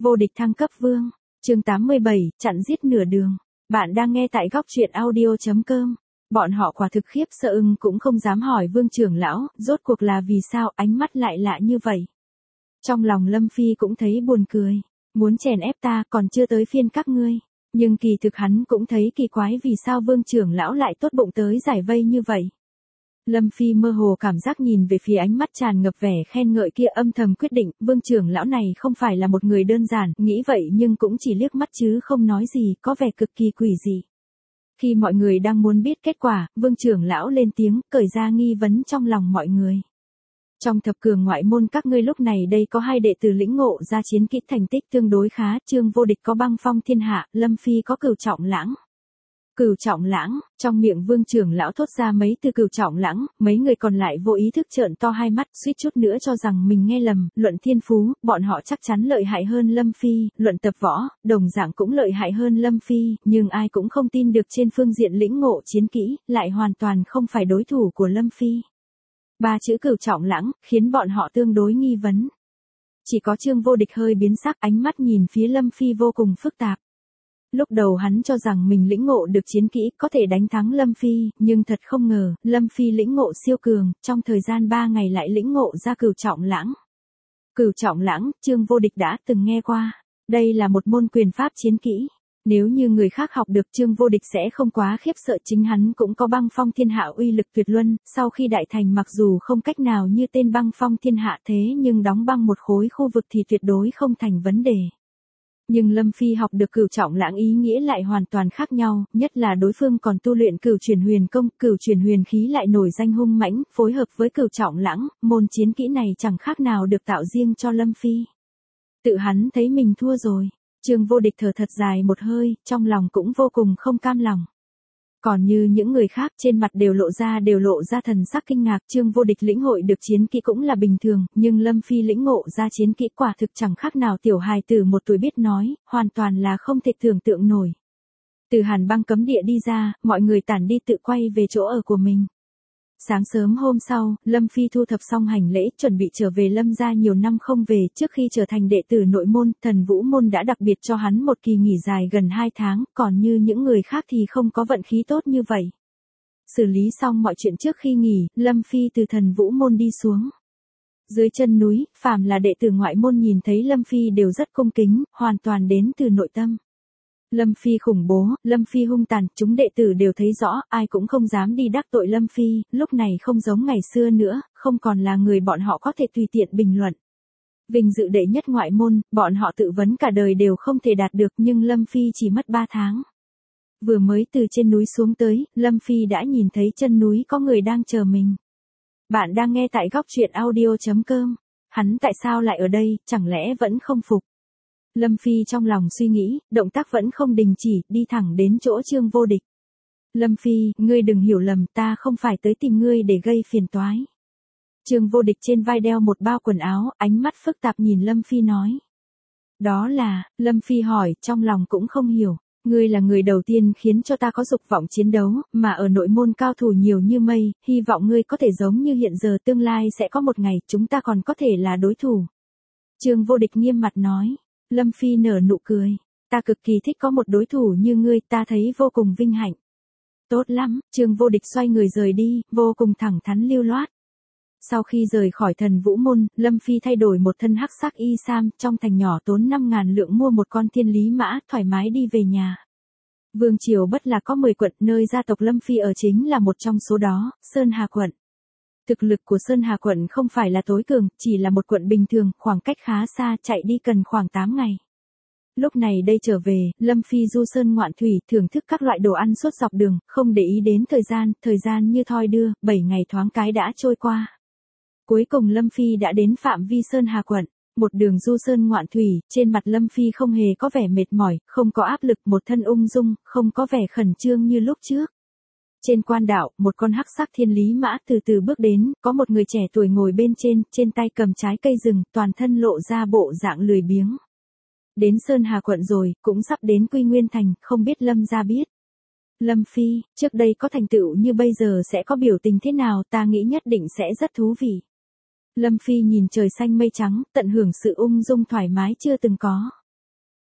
Vô địch thăng cấp vương. Chương 87, chặn giết nửa đường. Bạn đang nghe tại góc truyện audio.com. Bọn họ quả thực khiếp sợ cũng không dám hỏi Vương trưởng lão, rốt cuộc là vì sao ánh mắt lại lạ như vậy. Trong lòng Lâm Phi cũng thấy buồn cười. Muốn chèn ép ta còn chưa tới phiên các ngươi. Nhưng kỳ thực hắn cũng thấy kỳ quái vì sao Vương trưởng lão lại tốt bụng tới giải vây như vậy. Lâm Phi mơ hồ cảm giác nhìn về phía ánh mắt tràn ngập vẻ khen ngợi kia, âm thầm quyết định, Vương trưởng lão này không phải là một người đơn giản, nghĩ vậy nhưng cũng chỉ liếc mắt chứ không nói gì, có vẻ cực kỳ quỷ dị. Khi mọi người đang muốn biết kết quả, Vương trưởng lão lên tiếng, cởi ra nghi vấn trong lòng mọi người. Trong thập cường ngoại môn các ngươi lúc này đây có 2 đệ tử lĩnh ngộ ra chiến kỹ thành tích tương đối khá, Trương Vô Địch có băng phong thiên hạ, Lâm Phi có cửu trọng lãng. Cửu trọng lãng, trong miệng Vương trưởng lão thốt ra mấy từ cửu trọng lãng, mấy người còn lại vô ý thức trợn to hai mắt, suýt chút nữa cho rằng mình nghe lầm. Luận thiên phú, bọn họ chắc chắn lợi hại hơn Lâm Phi, luận tập võ, đồng dạng cũng lợi hại hơn Lâm Phi, nhưng ai cũng không tin được trên phương diện lĩnh ngộ chiến kỹ, lại hoàn toàn không phải đối thủ của Lâm Phi. 3 chữ cửu trọng lãng, khiến bọn họ tương đối nghi vấn. Chỉ có Trương Vô Địch hơi biến sắc, ánh mắt nhìn phía Lâm Phi vô cùng phức tạp. Lúc đầu hắn cho rằng mình lĩnh ngộ được chiến kỹ có thể đánh thắng Lâm Phi, nhưng thật không ngờ, Lâm Phi lĩnh ngộ siêu cường, trong thời gian 3 ngày lại lĩnh ngộ ra cửu trọng lãng. Cửu trọng lãng, Trương Vô Địch đã từng nghe qua. Đây là một môn quyền pháp chiến kỹ. Nếu như người khác học được Trương Vô Địch sẽ không quá khiếp sợ, chính hắn cũng có băng phong thiên hạ uy lực tuyệt luân, sau khi đại thành mặc dù không cách nào như tên băng phong thiên hạ thế nhưng đóng băng một khối khu vực thì tuyệt đối không thành vấn đề. Nhưng Lâm Phi học được cửu trọng lãng ý nghĩa lại hoàn toàn khác nhau, nhất là đối phương còn tu luyện cửu chuyển huyền công, cửu chuyển huyền khí lại nổi danh hung mãnh, phối hợp với cửu trọng lãng, môn chiến kỹ này chẳng khác nào được tạo riêng cho Lâm Phi. Tự hắn thấy mình thua rồi. Trương Vô Địch thở thật dài một hơi, trong lòng cũng vô cùng không cam lòng. Còn như những người khác trên mặt đều lộ ra thần sắc kinh ngạc. Trương Vô Địch lĩnh hội được chiến kỹ cũng là bình thường, nhưng Lâm Phi lĩnh ngộ ra chiến kỹ quả thực chẳng khác nào tiểu hài tử 1 tuổi biết nói, hoàn toàn là không thể tưởng tượng nổi. Từ Hàn Băng cấm địa đi ra, mọi người tản đi tự quay về chỗ ở của mình. Sáng sớm hôm sau, Lâm Phi thu thập xong hành lễ, chuẩn bị trở về Lâm gia nhiều năm không về. Trước khi trở thành đệ tử nội môn, Thần Vũ môn đã đặc biệt cho hắn một kỳ nghỉ dài gần 2 tháng, còn như những người khác thì không có vận khí tốt như vậy. Xử lý xong mọi chuyện trước khi nghỉ, Lâm Phi từ Thần Vũ môn đi xuống. Dưới chân núi, phàm là đệ tử ngoại môn nhìn thấy Lâm Phi đều rất cung kính, hoàn toàn đến từ nội tâm. Lâm Phi khủng bố, Lâm Phi hung tàn, chúng đệ tử đều thấy rõ, ai cũng không dám đi đắc tội Lâm Phi, lúc này không giống ngày xưa nữa, không còn là người bọn họ có thể tùy tiện bình luận. Vinh dự đệ nhất ngoại môn, bọn họ tự vấn cả đời đều không thể đạt được, nhưng Lâm Phi chỉ mất 3 tháng. Vừa mới từ trên núi xuống tới, Lâm Phi đã nhìn thấy chân núi có người đang chờ mình. Bạn đang nghe tại góc truyện audio.com. Hắn tại sao lại ở đây, chẳng lẽ vẫn không phục? Lâm Phi trong lòng suy nghĩ, động tác vẫn không đình chỉ, đi thẳng đến chỗ Trương Vô Địch. Lâm Phi, ngươi đừng hiểu lầm, ta không phải tới tìm ngươi để gây phiền toái. Trương Vô Địch trên vai đeo một bao quần áo, ánh mắt phức tạp nhìn Lâm Phi nói. Đó là, Lâm Phi hỏi, trong lòng cũng không hiểu. Ngươi là người đầu tiên khiến cho ta có dục vọng chiến đấu, mà ở nội môn cao thủ nhiều như mây, hy vọng ngươi có thể giống như hiện giờ, tương lai sẽ có một ngày chúng ta còn có thể là đối thủ. Trương Vô Địch nghiêm mặt nói. Lâm Phi nở nụ cười. Ta cực kỳ thích có một đối thủ như ngươi, ta thấy vô cùng vinh hạnh. Tốt lắm, Trương Vô Địch xoay người rời đi, vô cùng thẳng thắn lưu loát. Sau khi rời khỏi Thần Vũ môn, Lâm Phi thay đổi một thân hắc sắc y sam, trong thành nhỏ tốn 5.000 lượng mua một con thiên lý mã, thoải mái đi về nhà. Vương triều Bất Lạc có 10 quận, nơi gia tộc Lâm Phi ở chính là một trong số đó, Sơn Hà quận. Thực lực của Sơn Hà quận không phải là tối cường, chỉ là một quận bình thường, khoảng cách khá xa, chạy đi cần khoảng 8 ngày. Lúc này đây trở về, Lâm Phi du sơn ngoạn thủy, thưởng thức các loại đồ ăn suốt dọc đường, không để ý đến thời gian như thoi đưa, 7 ngày thoáng cái đã trôi qua. Cuối cùng Lâm Phi đã đến phạm vi Sơn Hà quận, một đường du sơn ngoạn thủy, trên mặt Lâm Phi không hề có vẻ mệt mỏi, không có áp lực, một thân ung dung, không có vẻ khẩn trương như lúc trước. Trên quan đạo, một con hắc sắc thiên lý mã từ từ bước đến, có một người trẻ tuổi ngồi bên trên tay cầm trái cây rừng, toàn thân lộ ra bộ dạng lười biếng. Đến Sơn Hà quận rồi, cũng sắp đến Quy Nguyên thành, không biết Lâm gia biết. Lâm Phi, trước đây có thành tựu như bây giờ sẽ có biểu tình thế nào, ta nghĩ nhất định sẽ rất thú vị. Lâm Phi nhìn trời xanh mây trắng, tận hưởng sự ung dung thoải mái chưa từng có.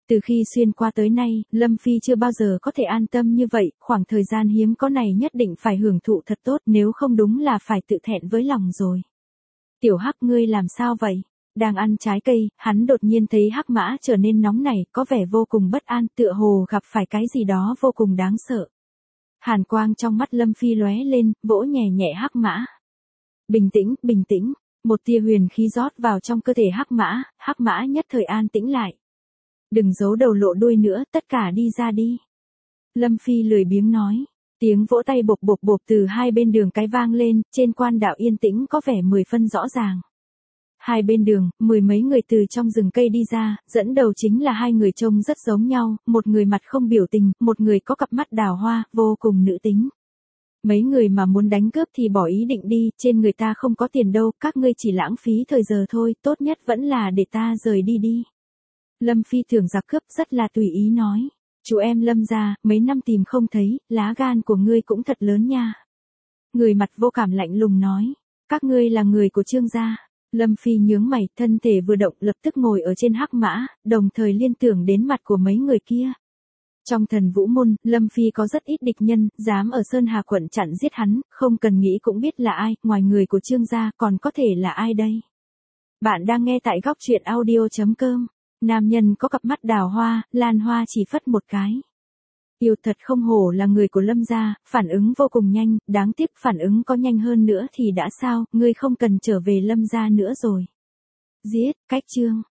Từ khi xuyên qua tới nay, Lâm Phi chưa bao giờ có thể an tâm như vậy, khoảng thời gian hiếm có này nhất định phải hưởng thụ thật tốt, nếu không đúng là phải tự thẹn với lòng rồi. Tiểu Hắc, ngươi làm sao vậy? Đang ăn trái cây, hắn đột nhiên thấy Hắc Mã trở nên nóng nảy, có vẻ vô cùng bất an, tựa hồ gặp phải cái gì đó vô cùng đáng sợ. Hàn quang trong mắt Lâm Phi lóe lên, vỗ nhẹ nhẹ Hắc Mã. Bình tĩnh, bình tĩnh, một tia huyền khí rót vào trong cơ thể Hắc Mã nhất thời an tĩnh lại. Đừng giấu đầu lộ đuôi nữa, tất cả đi ra đi. Lâm Phi lười biếng nói. Tiếng vỗ tay bộp bộp bộp từ hai bên đường cái vang lên, trên quan đạo yên tĩnh có vẻ 10 phân rõ ràng. Hai bên đường, 10 mấy người từ trong rừng cây đi ra, dẫn đầu chính là hai người trông rất giống nhau, một người mặt không biểu tình, một người có cặp mắt đào hoa, vô cùng nữ tính. Mấy người mà muốn đánh cướp thì bỏ ý định đi, trên người ta không có tiền đâu, các ngươi chỉ lãng phí thời giờ thôi, tốt nhất vẫn là để ta rời đi đi. Lâm Phi tưởng giặc cướp rất là tùy ý nói. Chú em Lâm gia, mấy năm tìm không thấy, lá gan của ngươi cũng thật lớn nha. Người mặt vô cảm lạnh lùng nói. Các ngươi là người của Trương gia. Lâm Phi nhướng mày, thân thể vừa động lập tức ngồi ở trên Hắc Mã, đồng thời liên tưởng đến mặt của mấy người kia. Trong Thần Vũ Môn, Lâm Phi có rất ít địch nhân, dám ở Sơn Hà quận chặn giết hắn, không cần nghĩ cũng biết là ai, ngoài người của Trương gia còn có thể là ai đây. Bạn đang nghe tại góc truyện audio.com. Nam nhân có cặp mắt đào hoa, Lan Hoa chỉ phất một cái. Yêu thật không hổ là người của Lâm gia, phản ứng vô cùng nhanh, đáng tiếc phản ứng có nhanh hơn nữa thì đã sao, ngươi không cần trở về Lâm gia nữa rồi. Giết, cách chương.